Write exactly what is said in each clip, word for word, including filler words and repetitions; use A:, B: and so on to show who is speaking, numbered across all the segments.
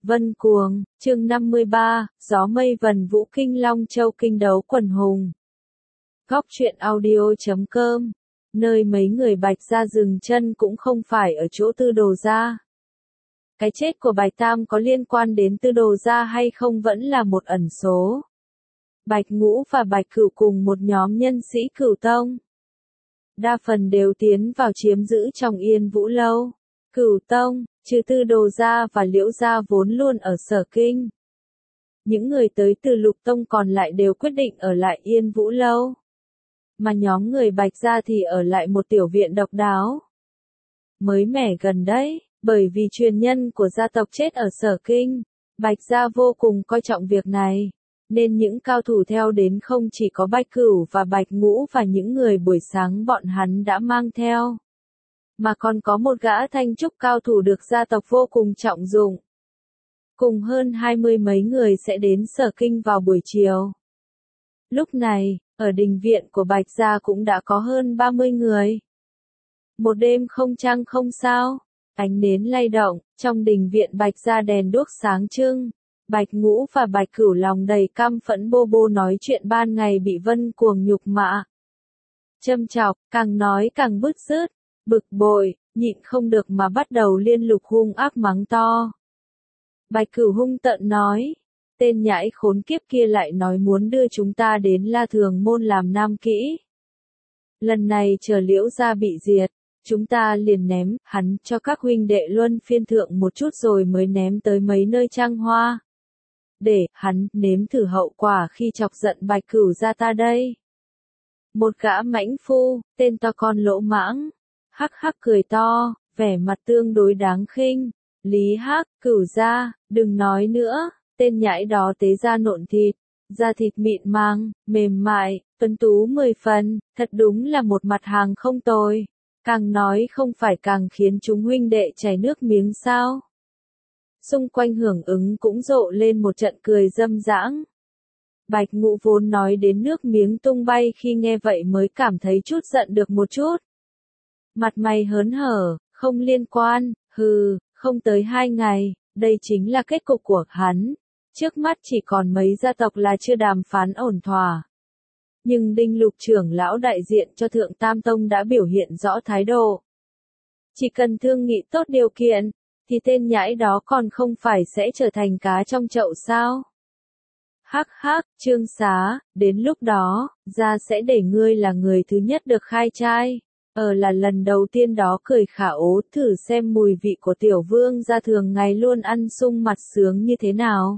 A: Vân Cuồng, chương năm mươi ba, gió mây vần vũ kinh Long Châu kinh đấu quần hùng. Góc truyện audio chấm com, nơi mấy người Bạch Gia dừng chân cũng không phải ở chỗ Tư Đồ Gia. Cái chết của Bạch Tam có liên quan đến Tư Đồ Gia hay không vẫn là một ẩn số. Bạch Ngũ và Bạch Cửu cùng một nhóm nhân sĩ Cửu Tông. Đa phần đều tiến vào chiếm giữ trong Yên Vũ Lâu. Cửu Tông, trừ Tư Đồ Gia và Liễu Gia vốn luôn ở Sở Kinh. Những người tới từ Lục Tông còn lại đều quyết định ở lại Yên Vũ Lâu. Mà nhóm người Bạch Gia thì ở lại một tiểu viện độc đáo. Mới mẻ gần đấy, bởi vì truyền nhân của gia tộc chết ở Sở Kinh, Bạch Gia vô cùng coi trọng việc này. Nên những cao thủ theo đến không chỉ có Bạch Cửu và Bạch Ngũ và những người buổi sáng bọn hắn đã mang theo. Mà còn có một gã thanh trúc cao thủ được gia tộc vô cùng trọng dụng. Cùng hơn hai mươi mấy người sẽ đến Sở Kinh vào buổi chiều. Lúc này, ở đình viện của Bạch Gia cũng đã có hơn ba mươi người. Một đêm không trăng không sao, ánh nến lay động, trong đình viện Bạch Gia đèn đuốc sáng trưng. Bạch Ngũ và Bạch Cửu lòng đầy căm phẫn bô bô nói chuyện ban ngày bị Vân Cuồng nhục mạ. Châm chọc, càng nói càng bứt rứt, bực bội, nhịn không được mà bắt đầu liên lục hung ác mắng to. Bạch Cửu hung tợn nói, tên nhãi khốn kiếp kia lại nói muốn đưa chúng ta đến La Thường Môn làm nam kỹ. Lần này chờ Liễu Gia bị diệt, chúng ta liền ném hắn cho các huynh đệ luân phiên thượng một chút rồi mới ném tới mấy nơi trăng hoa. Để hắn nếm thử hậu quả khi chọc giận Bạch Cửu gia ta đây. Một gã mãnh phu, tên to con lỗ mãng, hắc hắc cười to, vẻ mặt tương đối đáng khinh. Lý Hắc, Cửu gia, đừng nói nữa, tên nhãi đó tế ra nộn thịt, da thịt mịn màng, mềm mại, tuấn tú mười phần, thật đúng là một mặt hàng không tồi. Càng nói không phải càng khiến chúng huynh đệ chảy nước miếng sao. Xung quanh hưởng ứng cũng rộ lên một trận cười dâm dãng. Bạch Ngũ vốn nói đến nước miếng tung bay khi nghe vậy mới cảm thấy chút giận được một chút. Mặt mày hớn hở, không liên quan, hừ, không tới hai ngày, đây chính là kết cục của hắn. Trước mắt chỉ còn mấy gia tộc là chưa đàm phán ổn thỏa. Nhưng Đinh Lục trưởng lão đại diện cho Thượng Tam Tông đã biểu hiện rõ thái độ. Chỉ cần thương nghị tốt điều kiện, thì tên nhãi đó còn không phải sẽ trở thành cá trong chậu sao? Hắc hắc, Trương Xá, đến lúc đó, gia sẽ để ngươi là người thứ nhất được khai trai. Ờ là lần đầu tiên đó cười khả ố thử xem mùi vị của tiểu vương gia thường ngày luôn ăn sung mặt sướng như thế nào.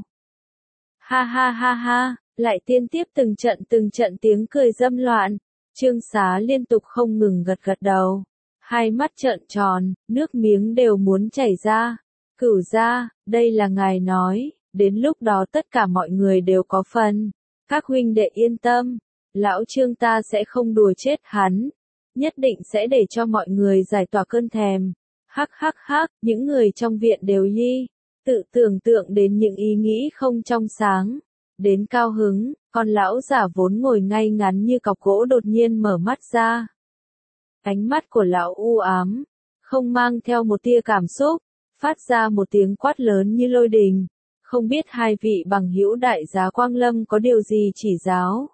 A: Ha ha ha ha, lại tiên tiếp từng trận từng trận tiếng cười dâm loạn. Trương Xá liên tục không ngừng gật gật đầu. Hai mắt trợn tròn, nước miếng đều muốn chảy ra. Cửu gia, đây là ngài nói, đến lúc đó tất cả mọi người đều có phần. Các huynh đệ yên tâm, lão Trương ta sẽ không đùa chết hắn. Nhất định sẽ để cho mọi người giải tỏa cơn thèm. Hắc hắc hắc, những người trong viện đều y, tự tưởng tượng đến những ý nghĩ không trong sáng. Đến cao hứng, con lão giả vốn ngồi ngay ngắn như cọc gỗ đột nhiên mở mắt ra. Ánh mắt của lão u ám, không mang theo một tia cảm xúc, phát ra một tiếng quát lớn như lôi đình. Không biết hai vị bằng hữu đại giá Quang Lâm có điều gì chỉ giáo.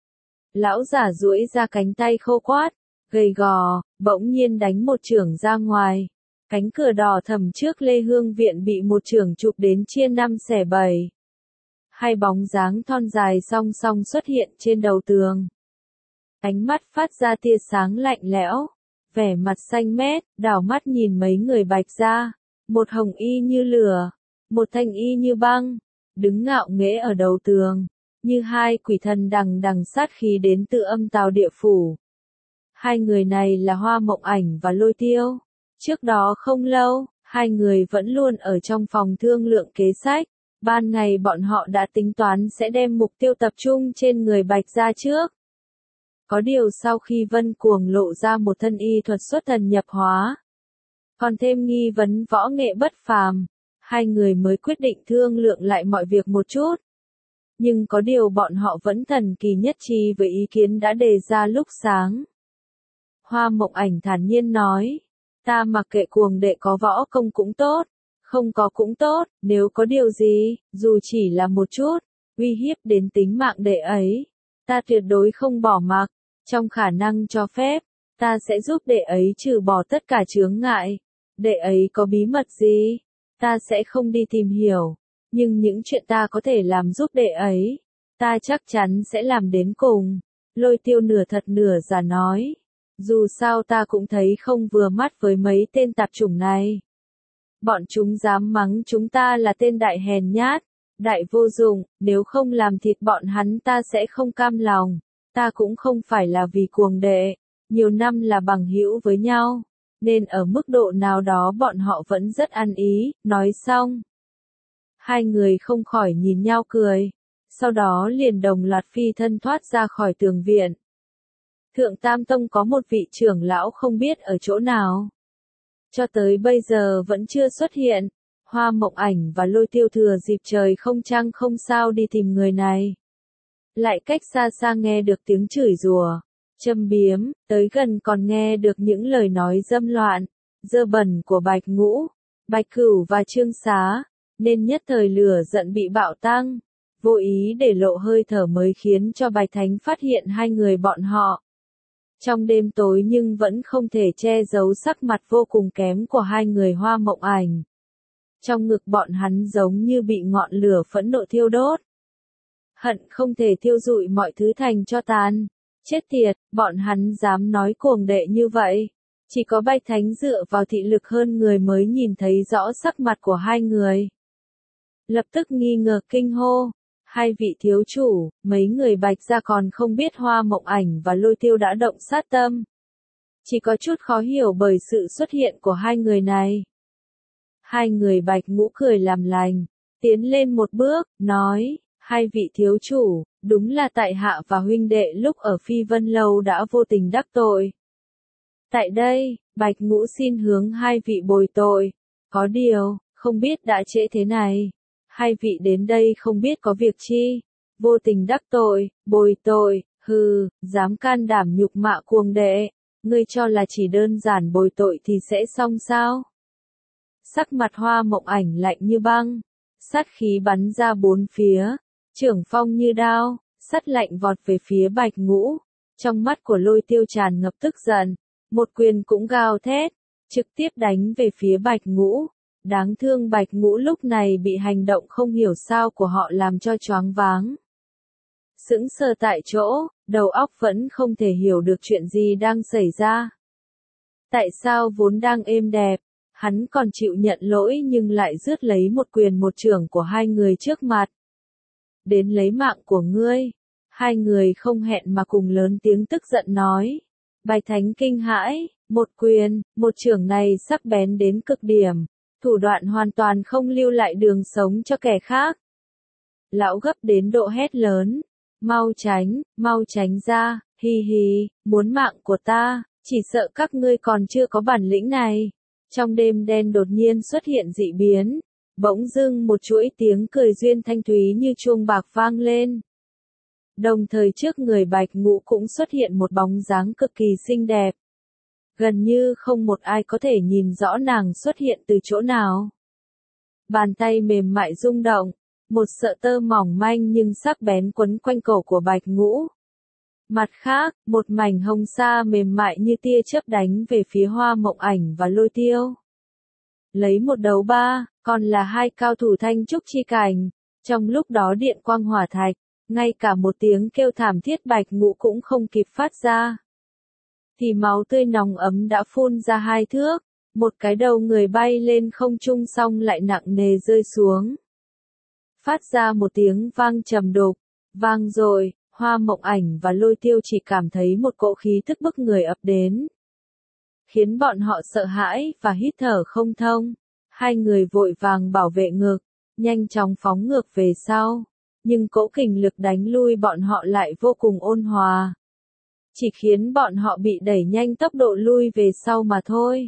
A: Lão giả duỗi ra cánh tay khô quát, gầy gò, bỗng nhiên đánh một chưởng ra ngoài. Cánh cửa đỏ thầm trước Lê Hương viện bị một chưởng chụp đến chia năm xẻ bảy. Hai bóng dáng thon dài song song xuất hiện trên đầu tường. Ánh mắt phát ra tia sáng lạnh lẽo, vẻ mặt xanh mét, đảo mắt nhìn mấy người Bạch Gia, một hồng y như lửa, một thanh y như băng, đứng ngạo nghễ ở đầu tường, như hai quỷ thần đằng đằng sát khí đến từ âm tào địa phủ. Hai người này là Hoa Mộng Ảnh và Lôi Tiêu. Trước đó không lâu, hai người vẫn luôn ở trong phòng thương lượng kế sách. Ban ngày bọn họ đã tính toán sẽ đem mục tiêu tập trung trên người Bạch Gia trước. Có điều sau khi Vân Cuồng lộ ra một thân y thuật xuất thần nhập hóa, còn thêm nghi vấn võ nghệ bất phàm, hai người mới quyết định thương lượng lại mọi việc một chút. Nhưng có điều bọn họ vẫn thần kỳ nhất trí với ý kiến đã đề ra lúc sáng. Hoa Mộng Ảnh thản nhiên nói, ta mặc kệ Cuồng đệ có võ công cũng tốt, Không có cũng tốt, nếu có điều gì, dù chỉ là một chút, uy hiếp đến tính mạng đệ ấy, ta tuyệt đối không bỏ mặc, trong khả năng cho phép, ta sẽ giúp đệ ấy trừ bỏ tất cả chướng ngại. Đệ ấy có bí mật gì, ta sẽ không đi tìm hiểu, nhưng những chuyện ta có thể làm giúp đệ ấy, ta chắc chắn sẽ làm đến cùng. Lôi Tiêu nửa thật nửa giả nói, dù sao ta cũng thấy không vừa mắt với mấy tên tạp chủng này. Bọn chúng dám mắng chúng ta là tên đại hèn nhát, đại vô dụng, nếu không làm thịt bọn hắn ta sẽ không cam lòng, ta cũng không phải là vì cuồng đệ, nhiều năm là bằng hữu với nhau, nên ở mức độ nào đó bọn họ vẫn rất ăn ý. Nói xong, hai người không khỏi nhìn nhau cười, sau đó liền đồng loạt phi thân thoát ra khỏi tường viện. Thượng Tam Tông có một vị trưởng lão không biết ở chỗ nào, cho tới bây giờ vẫn chưa xuất hiện. Hoa Mộng Ảnh và Lôi Tiêu thừa dịp trời không trăng không sao đi tìm người này. Lại cách xa xa nghe được tiếng chửi rủa, châm biếm, tới gần còn nghe được những lời nói dâm loạn, dơ bẩn của Bạch Ngũ, Bạch Cửu và Trương Xá, nên nhất thời lửa giận bị bạo tăng, vô ý để lộ hơi thở mới khiến cho Bạch Thánh phát hiện hai người bọn họ. Trong đêm tối nhưng vẫn không thể che giấu sắc mặt vô cùng kém của hai người Hoa Mộng Ảnh. Trong ngực bọn hắn giống như bị ngọn lửa phẫn nộ thiêu đốt. Hận không thể thiêu rụi mọi thứ thành cho tàn. Chết tiệt, bọn hắn dám nói cuồng đệ như vậy. Chỉ có Bạch Thánh dựa vào thị lực hơn người mới nhìn thấy rõ sắc mặt của hai người. Lập tức nghi ngờ kinh hô. Hai vị thiếu chủ, mấy người Bạch gia còn không biết Hoa Mộng Ảnh và Lôi Tiêu đã động sát tâm. Chỉ có chút khó hiểu bởi sự xuất hiện của hai người này. Hai người Bạch Ngũ cười làm lành, tiến lên một bước, nói, hai vị thiếu chủ, đúng là tại hạ và huynh đệ lúc ở Phi Vân Lâu đã vô tình đắc tội. Tại đây, Bạch Ngũ xin hướng hai vị bồi tội, có điều, không biết đã trễ thế này. Hai vị đến đây không biết có việc chi, vô tình đắc tội, bồi tội, hừ, dám can đảm nhục mạ cuồng đệ, ngươi cho là chỉ đơn giản bồi tội thì sẽ xong sao? Sắc mặt Hoa Mộng Ảnh lạnh như băng, sát khí bắn ra bốn phía, trưởng phong như đao, sắt lạnh vọt về phía Bạch Ngũ, trong mắt của Lôi Tiêu tràn ngập tức giận, một quyền cũng gào thét, trực tiếp đánh về phía Bạch Ngũ. Đáng thương Bạch Ngũ lúc này bị hành động không hiểu sao của họ làm cho choáng váng. Sững sờ tại chỗ, đầu óc vẫn không thể hiểu được chuyện gì đang xảy ra. Tại sao vốn đang êm đẹp, hắn còn chịu nhận lỗi nhưng lại rước lấy một quyền một chưởng của hai người trước mặt. Đến lấy mạng của ngươi, hai người không hẹn mà cùng lớn tiếng tức giận nói. Bạch Thánh kinh hãi, một quyền, một chưởng này sắc bén đến cực điểm. Thủ đoạn hoàn toàn không lưu lại đường sống cho kẻ khác. Lão gấp đến độ hét lớn, mau tránh, mau tránh ra, hi hi, muốn mạng của ta, chỉ sợ các ngươi còn chưa có bản lĩnh này. Trong đêm đen đột nhiên xuất hiện dị biến, bỗng dưng một chuỗi tiếng cười duyên thanh thúy như chuông bạc vang lên. Đồng thời trước người Bạch Ngũ cũng xuất hiện một bóng dáng cực kỳ xinh đẹp. Gần như không một ai có thể nhìn rõ nàng xuất hiện từ chỗ nào. Bàn tay mềm mại rung động, một sợi tơ mỏng manh nhưng sắc bén quấn quanh cổ của Bạch Ngũ. Mặt khác, một mảnh hồng sa mềm mại như tia chớp đánh về phía Hoa Mộng Ảnh và Lôi Tiêu. Lấy một đấu ba, còn là hai cao thủ thanh trúc chi cảnh. Trong lúc đó điện quang hỏa thạch, ngay cả một tiếng kêu thảm thiết Bạch Ngũ cũng không kịp phát ra. Thì máu tươi nóng ấm đã phun ra hai thước, một cái đầu người bay lên không trung xong lại nặng nề rơi xuống. Phát ra một tiếng vang trầm đục, vang rồi, Hoa Mộng Ảnh và Lôi Tiêu chỉ cảm thấy một cỗ khí tức bức người ập đến. Khiến bọn họ sợ hãi và hít thở không thông, hai người vội vàng bảo vệ ngực, nhanh chóng phóng ngược về sau, nhưng cỗ kình lực đánh lui bọn họ lại vô cùng ôn hòa. Chỉ khiến bọn họ bị đẩy nhanh tốc độ lui về sau mà thôi.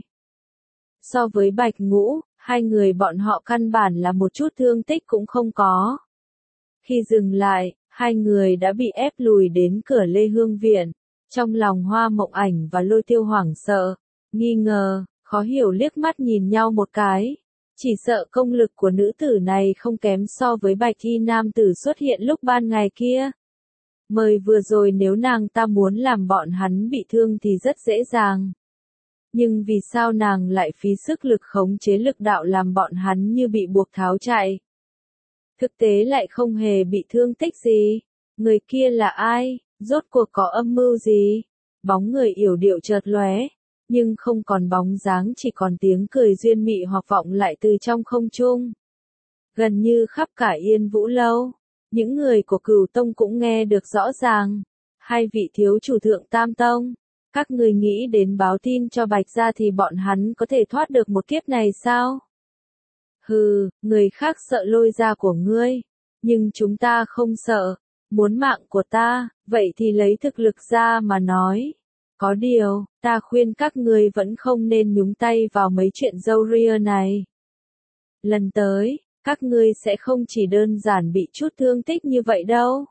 A: So với Bạch Ngũ, hai người bọn họ căn bản là một chút thương tích cũng không có. Khi dừng lại, hai người đã bị ép lùi đến cửa Lê Hương Viện. Trong lòng Hoa Mộng Ảnh và Lôi Tiêu hoảng sợ, nghi ngờ, khó hiểu liếc mắt nhìn nhau một cái. Chỉ sợ công lực của nữ tử này không kém so với bạch y nam tử xuất hiện lúc ban ngày kia. Mời vừa rồi nếu nàng ta muốn làm bọn hắn bị thương thì rất dễ dàng. Nhưng vì sao nàng lại phí sức lực khống chế lực đạo làm bọn hắn như bị buộc tháo chạy? Thực tế lại không hề bị thương tích gì. Người kia là ai? Rốt cuộc có âm mưu gì? Bóng người yểu điệu chợt lóe, nhưng không còn bóng dáng, chỉ còn tiếng cười duyên mị hoặc vọng lại từ trong không trung. Gần như khắp cả Yên Vũ Lâu, những người của Cửu Tông cũng nghe được rõ ràng. Hai vị thiếu chủ Thượng Tam Tông, các người nghĩ đến báo tin cho Bạch gia thì bọn hắn có thể thoát được một kiếp này sao? Hừ, người khác sợ lôi da của ngươi, nhưng chúng ta không sợ. Muốn mạng của ta, vậy thì lấy thực lực ra mà nói. Có điều, ta khuyên các ngươi vẫn không nên nhúng tay vào mấy chuyện râu ria này. Lần tới, các ngươi sẽ không chỉ đơn giản bị chút thương tích như vậy đâu.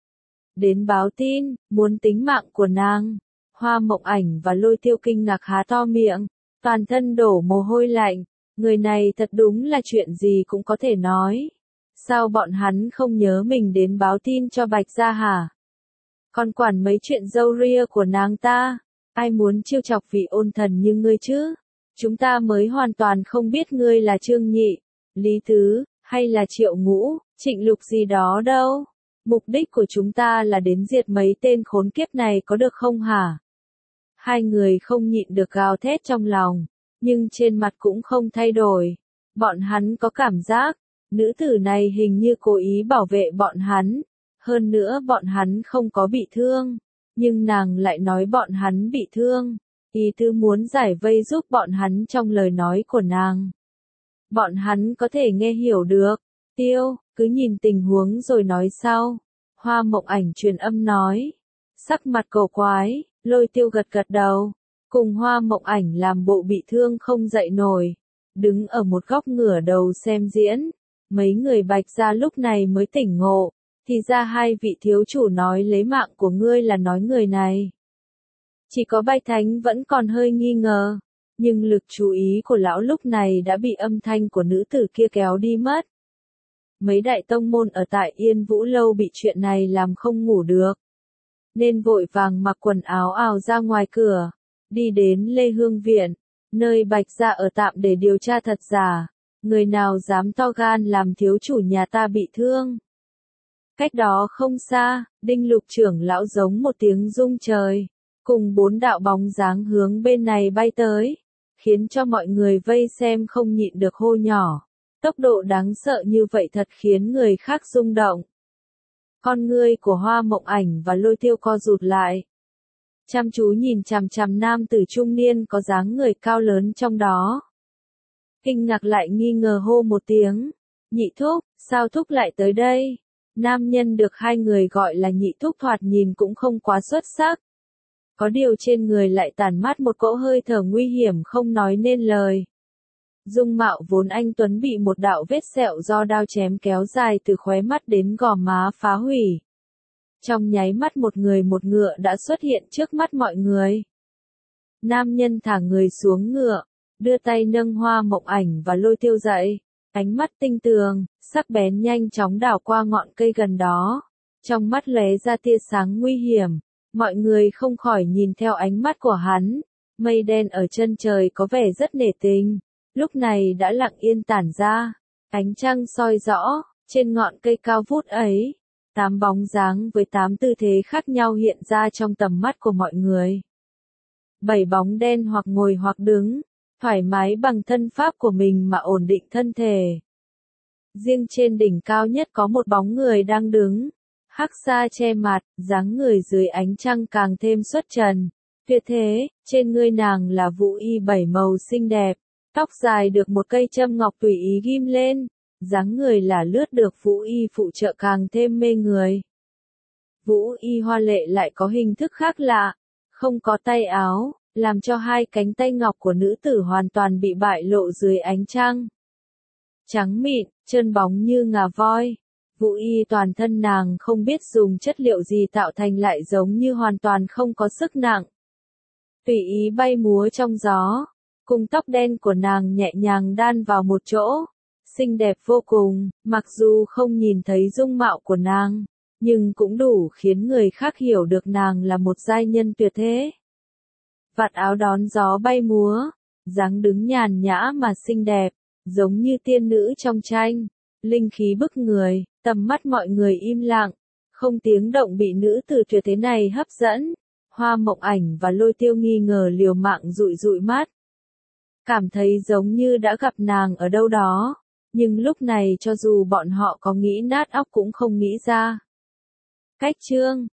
A: Đến báo tin, muốn tính mạng của nàng. Hoa Mộng Ảnh và Lôi Tiêu kinh ngạc há to miệng, toàn thân đổ mồ hôi lạnh. Người này thật đúng là chuyện gì cũng có thể nói. Sao bọn hắn không nhớ mình đến báo tin cho Bạch gia hả? Còn quản mấy chuyện râu ria của nàng ta, ai muốn trêu chọc vị ôn thần như ngươi chứ? Chúng ta mới hoàn toàn không biết ngươi là Trương Nhị, Lý Tứ, hay là Triệu Ngũ, Trịnh Lục gì đó đâu. Mục đích của chúng ta là đến diệt mấy tên khốn kiếp này có được không hả? Hai người không nhịn được gào thét trong lòng, nhưng trên mặt cũng không thay đổi. Bọn hắn có cảm giác, nữ tử này hình như cố ý bảo vệ bọn hắn. Hơn nữa bọn hắn không có bị thương, nhưng nàng lại nói bọn hắn bị thương. Ý tứ muốn giải vây giúp bọn hắn trong lời nói của nàng. Bọn hắn có thể nghe hiểu được. Tiêu, cứ nhìn tình huống rồi nói sau. Hoa Mộng Ảnh truyền âm nói. Sắc mặt cổ quái, Lôi Tiêu gật gật đầu. Cùng Hoa Mộng Ảnh làm bộ bị thương không dậy nổi. Đứng ở một góc ngửa đầu xem diễn. Mấy người Bạch gia lúc này mới tỉnh ngộ. Thì ra hai vị thiếu chủ nói lấy mạng của ngươi là nói người này. Chỉ có Bạch Thánh vẫn còn hơi nghi ngờ. Nhưng lực chú ý của lão lúc này đã bị âm thanh của nữ tử kia kéo đi mất. Mấy đại tông môn ở tại Yên Vũ Lâu bị chuyện này làm không ngủ được. Nên vội vàng mặc quần áo ào ra ngoài cửa. Đi đến Lê Hương Viện, nơi Bạch gia ở tạm để điều tra thật giả. Người nào dám to gan làm thiếu chủ nhà ta bị thương. Cách đó không xa, Đinh Lục trưởng lão giống một tiếng rung trời, cùng bốn đạo bóng dáng hướng bên này bay tới, khiến cho mọi người vây xem không nhịn được hô nhỏ. Tốc độ đáng sợ như vậy thật khiến người khác rung động. Con ngươi của Hoa Mộng Ảnh và Lôi Tiêu co rụt lại. Chăm chú nhìn chằm chằm nam tử trung niên có dáng người cao lớn trong đó. Kinh ngạc lại nghi ngờ hô một tiếng. Nhị thúc, sao thúc lại tới đây? Nam nhân được hai người gọi là nhị thúc thoạt nhìn cũng không quá xuất sắc. Có điều trên người lại tản mát một cỗ hơi thở nguy hiểm không nói nên lời. Dung mạo vốn anh tuấn bị một đạo vết sẹo do đao chém kéo dài từ khóe mắt đến gò má phá hủy. Trong nháy mắt một người một ngựa đã xuất hiện trước mắt mọi người. Nam nhân thả người xuống ngựa, đưa tay nâng Hoa Mộng Ảnh và Lôi Tiêu dậy. Ánh mắt tinh tường, sắc bén nhanh chóng đảo qua ngọn cây gần đó. Trong mắt lóe ra tia sáng nguy hiểm. Mọi người không khỏi nhìn theo ánh mắt của hắn. Mây đen ở chân trời có vẻ rất nể tình. Lúc này đã lặng yên tản ra. Ánh trăng soi rõ, trên ngọn cây cao vút ấy. Tám bóng dáng với tám tư thế khác nhau hiện ra trong tầm mắt của mọi người. Bảy bóng đen hoặc ngồi hoặc đứng. Thoải mái bằng thân pháp của mình mà ổn định thân thể. Riêng trên đỉnh cao nhất có một bóng người đang đứng. Hắc sa che mặt, dáng người dưới ánh trăng càng thêm xuất trần. Tuyệt thế, trên người nàng là vũ y bảy màu xinh đẹp. Tóc dài được một cây châm ngọc tùy ý ghim lên. Dáng người là lướt được vũ y phụ trợ càng thêm mê người. Vũ y hoa lệ lại có hình thức khác lạ. Không có tay áo. Làm cho hai cánh tay ngọc của nữ tử hoàn toàn bị bại lộ dưới ánh trăng. Trắng mịn, trơn bóng như ngà voi. Vũ y toàn thân nàng không biết dùng chất liệu gì tạo thành lại giống như hoàn toàn không có sức nặng. Tùy ý bay múa trong gió. cùng tóc đen của nàng nhẹ nhàng đan vào một chỗ, xinh đẹp vô cùng, mặc dù không nhìn thấy dung mạo của nàng, nhưng cũng đủ khiến người khác hiểu được nàng là một giai nhân tuyệt thế. Vạt áo đón gió bay múa, dáng đứng nhàn nhã mà xinh đẹp, giống như tiên nữ trong tranh, linh khí bức người, tầm mắt mọi người im lặng, không tiếng động bị nữ tử tuyệt thế này hấp dẫn. Hoa Mộng Ảnh và Lôi Tiêu nghi ngờ liều mạng dụi dụi mắt. Cảm thấy giống như đã gặp nàng ở đâu đó, nhưng lúc này cho dù bọn họ có nghĩ nát óc cũng không nghĩ ra. Cách chương